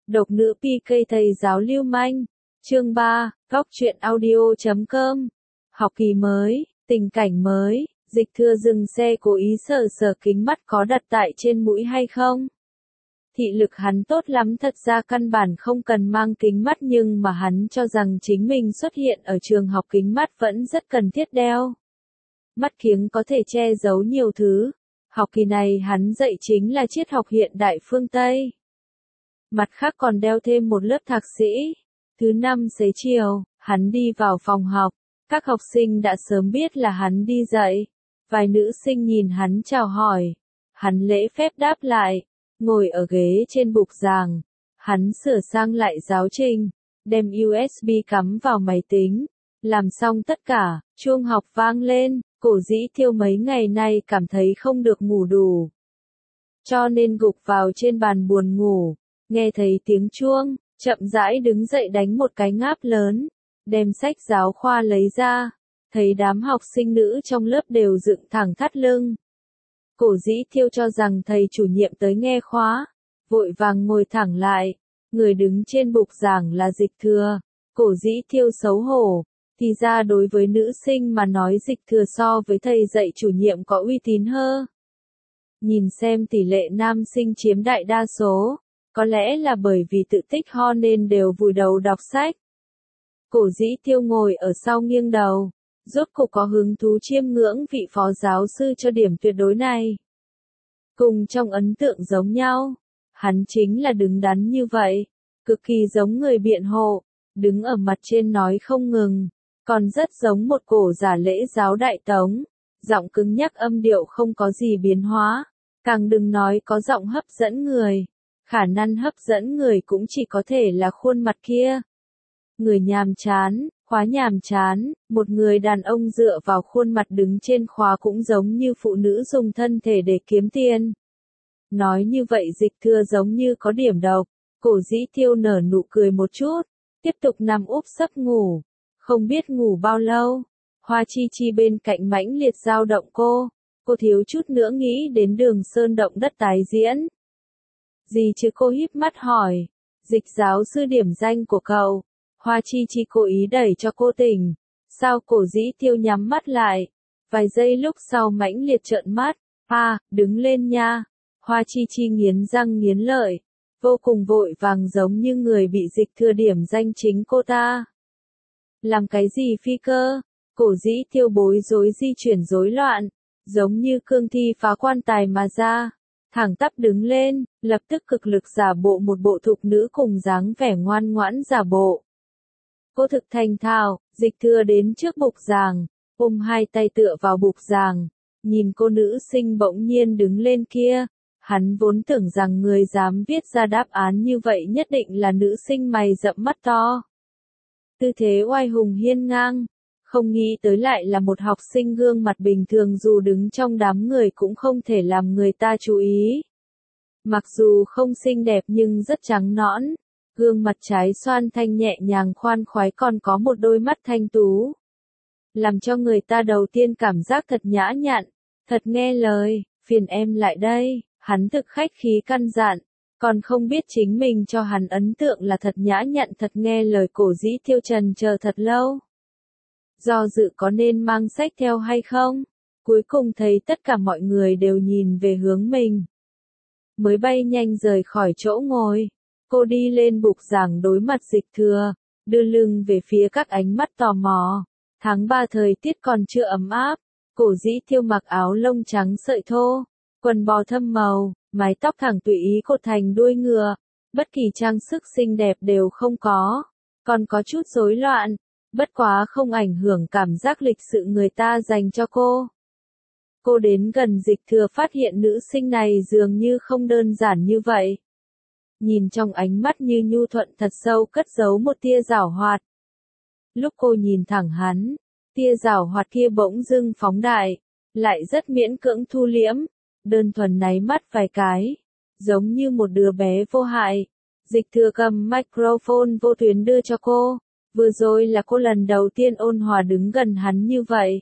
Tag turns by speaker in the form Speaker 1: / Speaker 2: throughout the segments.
Speaker 1: Độc nữ PK thầy giáo lưu manh. Chương 3, Góc truyện audio.com. Học kỳ mới, tình cảnh mới, Dịch Thừa dừng xe cố ý sờ sờ kính mắt có đặt tại trên mũi hay không. Thị lực hắn tốt lắm, thật ra căn bản không cần mang kính mắt, nhưng mà hắn cho rằng chính mình xuất hiện ở trường học kính mắt vẫn rất cần thiết đeo. Mắt kiếng có thể che giấu nhiều thứ. Học kỳ này hắn dạy chính là triết học hiện đại phương Tây. Mặt khác còn đeo thêm một lớp thạc sĩ. Thứ năm xế chiều, hắn đi vào phòng học. Các học sinh đã sớm biết là hắn đi dạy. Vài nữ sinh nhìn hắn chào hỏi. Hắn lễ phép đáp lại. Ngồi ở ghế trên bục giảng. Hắn sửa sang lại giáo trình. Đem USB cắm vào máy tính. Làm xong tất cả, chuông học vang lên. Cổ Dĩ Thiêu mấy ngày nay cảm thấy không được ngủ đủ. Cho nên gục vào trên bàn buồn ngủ. Nghe thấy tiếng chuông, chậm rãi đứng dậy đánh một cái ngáp lớn. Đem sách giáo khoa lấy ra. Thấy đám học sinh nữ trong lớp đều dựng thẳng thắt lưng. Cổ Dĩ Thiêu cho rằng thầy chủ nhiệm tới nghe khóa. Vội vàng ngồi thẳng lại. Người đứng trên bục giảng là Dịch Thừa. Cổ Dĩ Thiêu xấu hổ. Thì ra đối với nữ sinh mà nói Dịch Thừa so với thầy dạy chủ nhiệm có uy tín hơn. Nhìn xem tỷ lệ nam sinh chiếm đại đa số. Có lẽ là bởi vì tự tích ho nên đều vùi đầu đọc sách. Cổ Dĩ Thiêu ngồi ở sau nghiêng đầu. Rốt cục có hứng thú chiêm ngưỡng vị phó giáo sư cho điểm tuyệt đối này. Cùng trong ấn tượng giống nhau. Hắn chính là đứng đắn như vậy. Cực kỳ giống người biện hộ. Đứng ở mặt trên nói không ngừng. Còn rất giống một cổ giả lễ giáo Đại Tống. Giọng cứng nhắc, âm điệu không có gì biến hóa. Càng đừng nói có giọng hấp dẫn người. Khả năng hấp dẫn người cũng chỉ có thể là khuôn mặt kia. Người nhàm chán, khóa nhàm chán, một người đàn ông dựa vào khuôn mặt đứng trên khóa cũng giống như phụ nữ dùng thân thể để kiếm tiền. Nói như vậy Dịch Thừa giống như có điểm độc. Cổ Dĩ Thiêu nở nụ cười một chút, tiếp tục nằm úp sấp ngủ. Không biết ngủ bao lâu, Hoa Chi Chi bên cạnh mãnh liệt dao động cô thiếu chút nữa nghĩ đến Đường Sơn động đất tái diễn. Gì chứ, cô híp mắt hỏi. Dịch giáo sư điểm danh của cậu. Hoa Chi Chi cố ý đẩy cho cô tỉnh. Sao? Cổ Dĩ Thiêu nhắm mắt lại. Vài giây lúc sau mãnh liệt trợn mắt. Đứng lên nha. Hoa Chi Chi nghiến răng nghiến lợi. Vô cùng vội vàng giống như người bị Dịch Thừa điểm danh chính cô ta. Làm cái gì phi cơ? Cổ Dĩ Thiêu bối rối di chuyển rối loạn. Giống như cương thi phá quan tài mà ra. Thẳng tắp đứng lên, lập tức cực lực giả bộ một bộ thục nữ cùng dáng vẻ ngoan ngoãn giả bộ. Cô thực thành thạo. Dịch Thừa đến trước bục giảng, ôm hai tay tựa vào bục giảng, nhìn cô nữ sinh bỗng nhiên đứng lên kia. Hắn vốn tưởng rằng người dám viết ra đáp án như vậy nhất định là nữ sinh mày rậm mắt to. Tư thế oai hùng hiên ngang. Không nghĩ tới lại là một học sinh gương mặt bình thường, dù đứng trong đám người cũng không thể làm người ta chú ý. Mặc dù không xinh đẹp nhưng rất trắng nõn. Gương mặt trái xoan thanh nhẹ nhàng khoan khoái, còn có một đôi mắt thanh tú. Làm cho người ta đầu tiên cảm giác thật nhã nhặn, thật nghe lời. Phiền em lại đây, hắn thực khách khí căn dặn. Còn không biết chính mình cho hắn ấn tượng là thật nhã nhặn thật nghe lời. Cổ Dĩ Thiêu trần chờ thật lâu. Do dự có nên mang sách theo hay không. Cuối cùng thấy tất cả mọi người đều nhìn về hướng mình. Mới bay nhanh rời khỏi chỗ ngồi. Cô đi lên bục giảng đối mặt Dịch Thừa. Đưa lưng về phía các ánh mắt tò mò. Tháng 3 thời tiết còn chưa ấm áp. Cổ Dĩ Thiêu mặc áo lông trắng sợi thô. Quần bò thâm màu. Mái tóc thẳng tùy ý cột thành đuôi ngựa. Bất kỳ trang sức xinh đẹp đều không có. Còn có chút rối loạn. Bất quá không ảnh hưởng cảm giác lịch sự người ta dành cho cô. Cô đến gần Dịch Thừa phát hiện nữ sinh này dường như không đơn giản như vậy. Nhìn trong ánh mắt như nhu thuận thật sâu cất giấu một tia giảo hoạt. Lúc cô nhìn thẳng hắn, tia giảo hoạt kia bỗng dưng phóng đại, lại rất miễn cưỡng thu liễm, đơn thuần náy mắt vài cái, giống như một đứa bé vô hại. Dịch Thừa cầm microphone vô tuyến đưa cho cô. Vừa rồi là cô lần đầu tiên ôn hòa đứng gần hắn như vậy.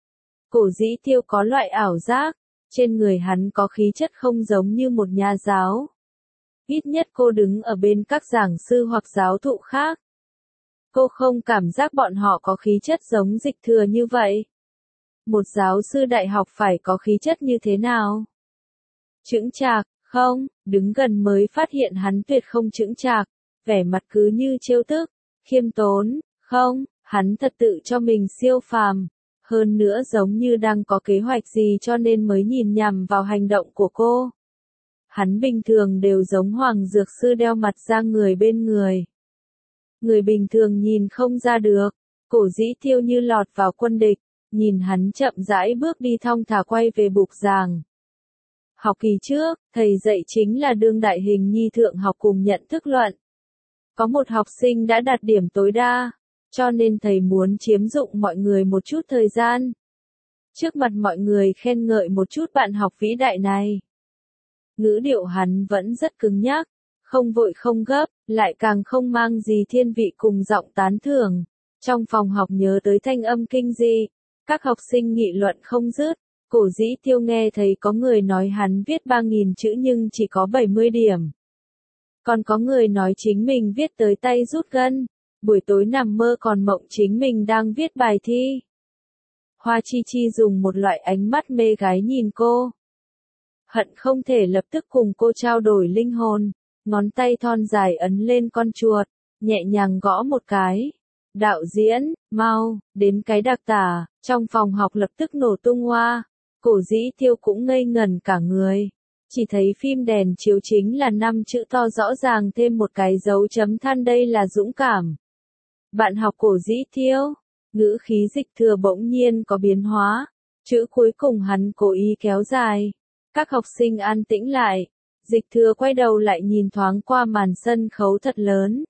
Speaker 1: Cổ Dĩ Thiêu có loại ảo giác, trên người hắn có khí chất không giống như một nhà giáo. Ít nhất cô đứng ở bên các giảng sư hoặc giáo thụ khác. Cô không cảm giác bọn họ có khí chất giống Dịch Thừa như vậy. Một giáo sư đại học phải có khí chất như thế nào? Chững chạc, không, đứng gần mới phát hiện hắn tuyệt không chững chạc, vẻ mặt cứ như trêu tức, khiêm tốn, không, hắn thật tự cho mình siêu phàm, hơn nữa giống như đang có kế hoạch gì cho nên mới nhìn nhằm vào hành động của cô. Hắn bình thường đều giống Hoàng Dược Sư đeo mặt ra người bên người. Người bình thường nhìn không ra được, Cổ Dĩ Tiêu như lọt vào quân địch, nhìn hắn chậm rãi bước đi thong thả quay về bục giảng. Học kỳ trước, thầy dạy chính là đương đại hình nhi thượng học cùng nhận thức luận. Có một học sinh đã đạt điểm tối đa, cho nên thầy muốn chiếm dụng mọi người một chút thời gian. Trước mặt mọi người khen ngợi một chút bạn học vĩ đại này. Ngữ điệu hắn vẫn rất cứng nhắc, không vội không gấp, lại càng không mang gì thiên vị cùng giọng tán thưởng. Trong phòng học nhớ tới thanh âm kinh dị, các học sinh nghị luận không dứt. Cổ Dĩ Tiêu nghe thấy có người nói hắn viết 3.000 chữ nhưng chỉ có 70 điểm. Còn có người nói chính mình viết tới tay rút gân, buổi tối nằm mơ còn mộng chính mình đang viết bài thi. Hoa Chi Chi dùng một loại ánh mắt mê gái nhìn cô. Hận không thể lập tức cùng cô trao đổi linh hồn, ngón tay thon dài ấn lên con chuột, nhẹ nhàng gõ một cái. Đạo diễn, mau, đến cái đặc tả, trong phòng học lập tức nổ tung hoa. Cổ Dĩ Tiêu cũng ngây ngẩn cả người. Chỉ thấy phim đèn chiếu chính là 5 chữ to rõ ràng thêm một cái dấu chấm than, đây là dũng cảm. Bạn học Cổ Dĩ Tiêu, ngữ khí Dịch Thừa bỗng nhiên có biến hóa. Chữ cuối cùng hắn cố ý kéo dài. Các học sinh an tĩnh lại. Dịch Thừa quay đầu lại nhìn thoáng qua màn sân khấu thật lớn.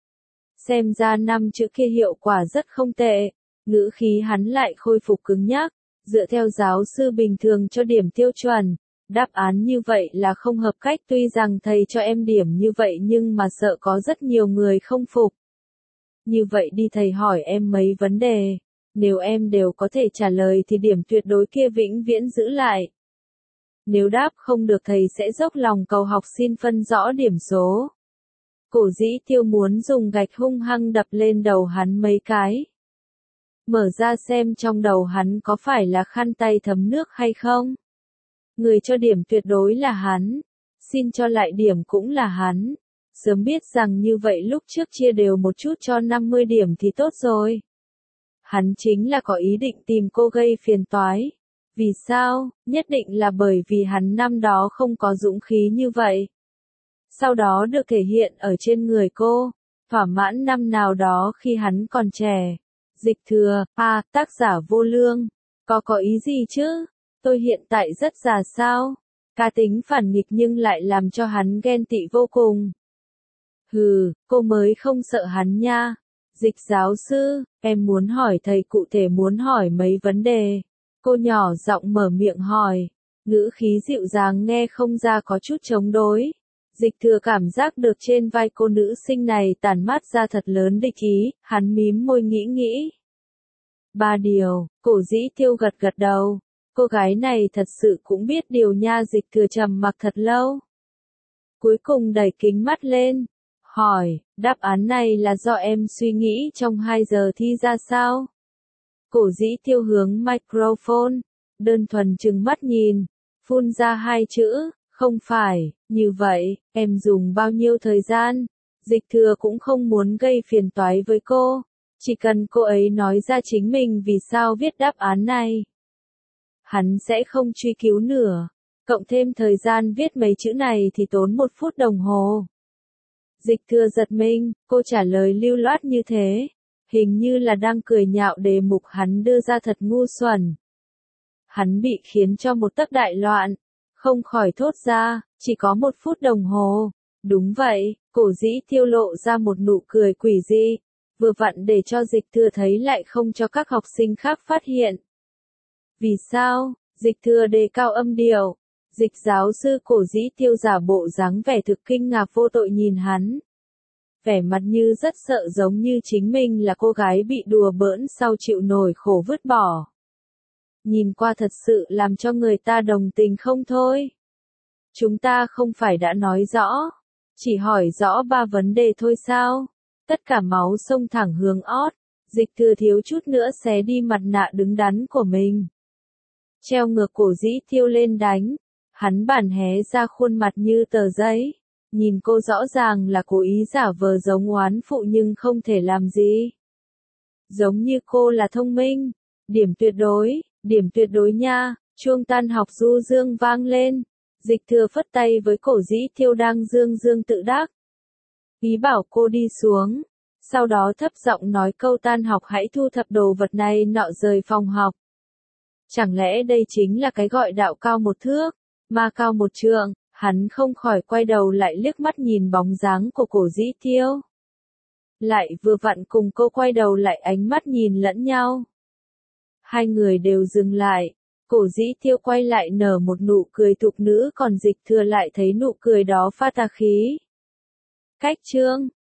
Speaker 1: Xem ra 5 chữ kia hiệu quả rất không tệ. Ngữ khí hắn lại khôi phục cứng nhắc. Dựa theo giáo sư bình thường cho điểm tiêu chuẩn, đáp án như vậy là không hợp cách, tuy rằng thầy cho em điểm như vậy nhưng mà sợ có rất nhiều người không phục. Như vậy đi, thầy hỏi em mấy vấn đề, nếu em đều có thể trả lời thì điểm tuyệt đối kia vĩnh viễn giữ lại. Nếu đáp không được thầy sẽ dốc lòng cầu học xin phân rõ điểm số. Cổ Dĩ Tiêu muốn dùng gạch hung hăng đập lên đầu hắn mấy cái. Mở ra xem trong đầu hắn có phải là khăn tay thấm nước hay không. Người cho điểm tuyệt đối là hắn, xin cho lại điểm cũng là hắn. Sớm biết rằng như vậy lúc trước chia đều một chút cho 50 điểm thì tốt rồi. Hắn chính là có ý định tìm cô gây phiền toái. Vì sao? Nhất định là bởi vì hắn năm đó không có dũng khí như vậy. Sau đó được thể hiện ở trên người cô, thỏa mãn năm nào đó khi hắn còn trẻ. Dịch Thừa, tác giả vô lương. Có ý gì chứ? Tôi hiện tại rất già sao? Cá tính phản nghịch nhưng lại làm cho hắn ghen tị vô cùng. Hừ, cô mới không sợ hắn nha. Dịch giáo sư, em muốn hỏi thầy cụ thể muốn hỏi mấy vấn đề. Cô nhỏ giọng mở miệng hỏi. Ngữ khí dịu dàng nghe không ra có chút chống đối. Dịch Thừa cảm giác được trên vai cô nữ sinh này tản mát ra thật lớn địch ý, hắn mím môi nghĩ. 3 điều, Cổ Dĩ Tiêu gật gật đầu. Cô gái này thật sự cũng biết điều nha. Dịch Thừa trầm mặc thật lâu. Cuối cùng đẩy kính mắt lên, hỏi, đáp án này là do em suy nghĩ trong 2 giờ thi ra sao? Cổ Dĩ Tiêu hướng microphone, đơn thuần trừng mắt nhìn, phun ra 2 chữ, không phải, như vậy, em dùng bao nhiêu thời gian? Dịch Thừa cũng không muốn gây phiền toái với cô, chỉ cần cô ấy nói ra chính mình vì sao viết đáp án này. Hắn sẽ không truy cứu nữa, cộng thêm thời gian viết mấy chữ này thì tốn 1 phút đồng hồ. Dịch Thừa giật mình, cô trả lời lưu loát như thế, hình như là đang cười nhạo đề mục hắn đưa ra thật ngu xuẩn. Hắn bị khiến cho một tấc đại loạn, không khỏi thốt ra, chỉ có 1 phút đồng hồ. Đúng vậy, Cổ Dĩ Tiêu lộ ra một nụ cười quỷ dị, vừa vặn để cho Dịch Thừa thấy lại không cho các học sinh khác phát hiện. Vì sao? Dịch Thừa đề cao âm điệu. Dịch giáo sư. Cổ Dĩ Tiêu giả bộ dáng vẻ thực kinh ngạc vô tội nhìn hắn. Vẻ mặt như rất sợ, giống như chính mình là cô gái bị đùa bỡn sau chịu nổi khổ vứt bỏ. Nhìn qua thật sự làm cho người ta đồng tình không thôi. Chúng ta không phải đã nói rõ, Chỉ hỏi rõ 3 vấn đề thôi sao? Tất cả máu xông thẳng hướng ót, Dịch Thừa thiếu chút nữa xé đi mặt nạ đứng đắn của mình. Treo ngược cổ Dĩ Tiêu lên đánh, hắn bản hé ra khuôn mặt như tờ giấy. Nhìn cô rõ ràng là cố ý giả vờ giống oán phụ nhưng không thể làm gì. Giống như cô là thông minh. Điểm tuyệt đối nha, chuông tan học du dương vang lên. Dịch Thừa phất tay với cổ Dĩ Tiêu đang dương dương tự đắc. Ý bảo cô đi xuống. Sau đó thấp giọng nói câu tan học hãy thu thập đồ vật này nọ rời phòng học. Chẳng lẽ đây chính là cái gọi đạo cao một thước, ma cao một trượng? Hắn không khỏi quay đầu lại liếc mắt nhìn bóng dáng của cổ Dĩ Tiêu. Lại vừa vặn cùng cô quay đầu lại ánh mắt nhìn lẫn nhau. Hai người đều dừng lại. Cổ Dĩ Tiêu quay lại nở một nụ cười thục nữ còn Dịch Thừa lại thấy nụ cười đó pha tà khí. Cách chương